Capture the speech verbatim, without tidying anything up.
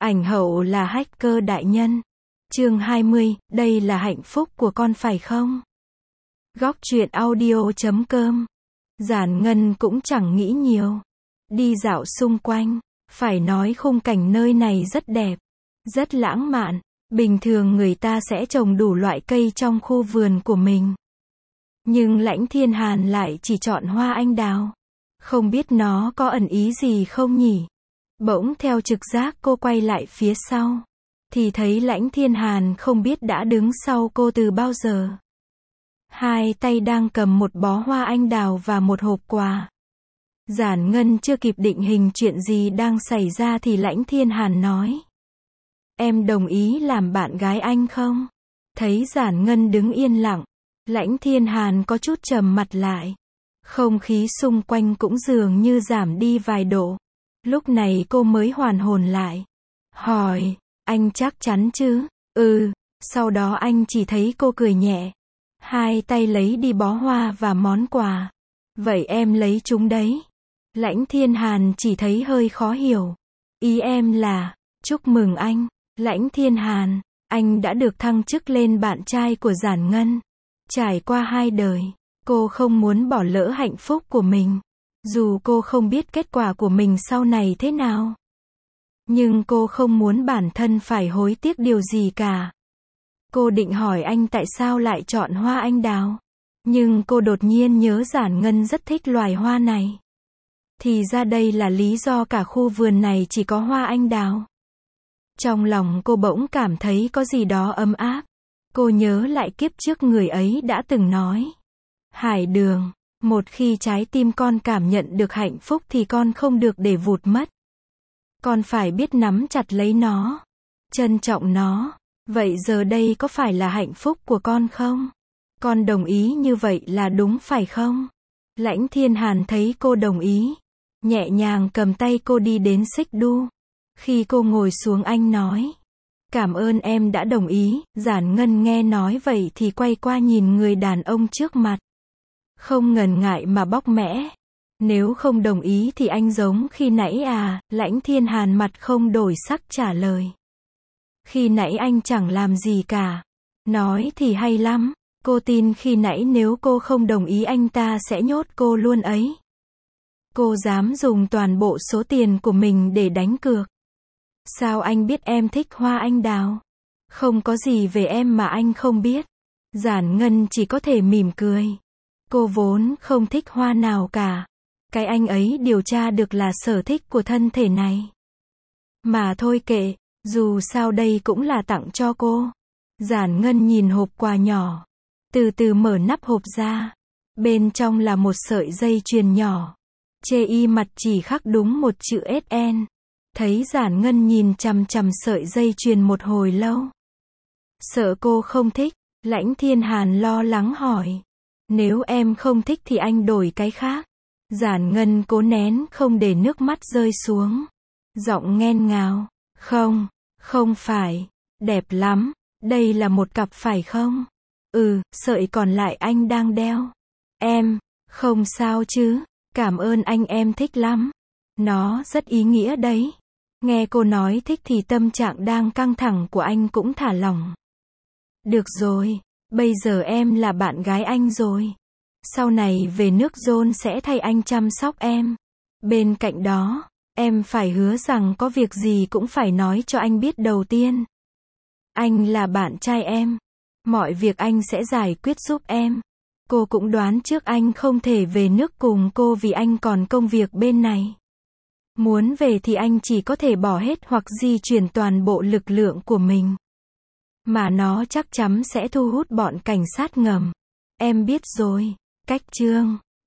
Ảnh hậu là hacker đại nhân. Chương hai mươi, đây là hạnh phúc của con phải không? Góc truyện audio chấm com. Giản Ngân cũng chẳng nghĩ nhiều. Đi dạo xung quanh, phải nói khung cảnh nơi này rất đẹp, rất lãng mạn. Bình thường người ta sẽ trồng đủ loại cây trong khu vườn của mình. Nhưng Lãnh Thiên Hàn lại chỉ chọn hoa anh đào. Không biết nó có ẩn ý gì không nhỉ? Bỗng theo trực giác cô quay lại phía sau. Thì thấy Lãnh Thiên Hàn không biết đã đứng sau cô từ bao giờ. Hai tay đang cầm một bó hoa anh đào và một hộp quà. Giản Ngân chưa kịp định hình chuyện gì đang xảy ra thì Lãnh Thiên Hàn nói. Em đồng ý làm bạn gái anh không? Thấy Giản Ngân đứng yên lặng, Lãnh Thiên Hàn có chút trầm mặt lại. Không khí xung quanh cũng dường như giảm đi vài độ. Lúc này cô mới hoàn hồn lại. Hỏi, anh chắc chắn chứ? Ừ, sau đó anh chỉ thấy cô cười nhẹ. Hai tay lấy đi bó hoa và món quà. Vậy em lấy chúng đấy. Lãnh Thiên Hàn chỉ thấy hơi khó hiểu. Ý em là, chúc mừng anh, Lãnh Thiên Hàn, anh đã được thăng chức lên bạn trai của Giản Ngân. Trải qua hai đời, cô không muốn bỏ lỡ hạnh phúc của mình. Dù cô không biết kết quả của mình sau này thế nào. Nhưng cô không muốn bản thân phải hối tiếc điều gì cả. Cô định hỏi anh tại sao lại chọn hoa anh đào. Nhưng cô đột nhiên nhớ Giản Ngân rất thích loài hoa này. Thì ra đây là lý do cả khu vườn này chỉ có hoa anh đào. Trong lòng cô bỗng cảm thấy có gì đó ấm áp. Cô nhớ lại kiếp trước người ấy đã từng nói. Hải Đường, một khi trái tim con cảm nhận được hạnh phúc thì con không được để vụt mất. Con phải biết nắm chặt lấy nó, trân trọng nó. Vậy giờ đây có phải là hạnh phúc của con không? Con đồng ý như vậy là đúng phải không? Lãnh Thiên Hàn thấy cô đồng ý, nhẹ nhàng cầm tay cô đi đến xích đu. Khi cô ngồi xuống anh nói, cảm ơn em đã đồng ý. Giản Ngân nghe nói vậy thì quay qua nhìn người đàn ông trước mặt. Không ngần ngại mà bóc mẽ. Nếu không đồng ý thì anh giống khi nãy à? Lãnh Thiên Hàn mặt không đổi sắc trả lời. Khi nãy anh chẳng làm gì cả. Nói thì hay lắm. Cô tin khi nãy nếu cô không đồng ý anh ta sẽ nhốt cô luôn ấy. Cô dám dùng toàn bộ số tiền của mình để đánh cược. Sao anh biết em thích hoa anh đào? Không có gì về em mà anh không biết. Giản Ngân chỉ có thể mỉm cười. Cô vốn không thích hoa nào cả. Cái anh ấy điều tra được là sở thích của thân thể này. Mà thôi kệ, dù sao đây cũng là tặng cho cô. Giản Ngân nhìn hộp quà nhỏ. Từ từ mở nắp hộp ra. Bên trong là một sợi dây chuyền nhỏ. Chê y mặt chỉ khắc đúng một chữ ét en. Thấy Giản Ngân nhìn chằm chằm sợi dây chuyền một hồi lâu. Sợ cô không thích, Lãnh Thiên Hàn lo lắng hỏi. Nếu em không thích thì anh đổi cái khác. Giản Ngân cố nén không để nước mắt rơi xuống. Giọng nghẹn ngào. Không, không phải. Đẹp lắm. Đây là một cặp phải không? Ừ, sợi còn lại anh đang đeo. Em, không sao chứ. Cảm ơn anh, em thích lắm. Nó rất ý nghĩa đấy. Nghe cô nói thích thì tâm trạng đang căng thẳng của anh cũng thả lỏng. Được rồi, bây giờ em là bạn gái anh rồi. Sau này về nước John sẽ thay anh chăm sóc em. Bên cạnh đó, em phải hứa rằng có việc gì cũng phải nói cho anh biết đầu tiên. Anh là bạn trai em. Mọi việc anh sẽ giải quyết giúp em. Cô cũng đoán trước anh không thể về nước cùng cô vì anh còn công việc bên này. Muốn về thì anh chỉ có thể bỏ hết hoặc di chuyển toàn bộ lực lượng của mình. Mà nó chắc chắn sẽ thu hút bọn cảnh sát ngầm. Em biết rồi. Cách chương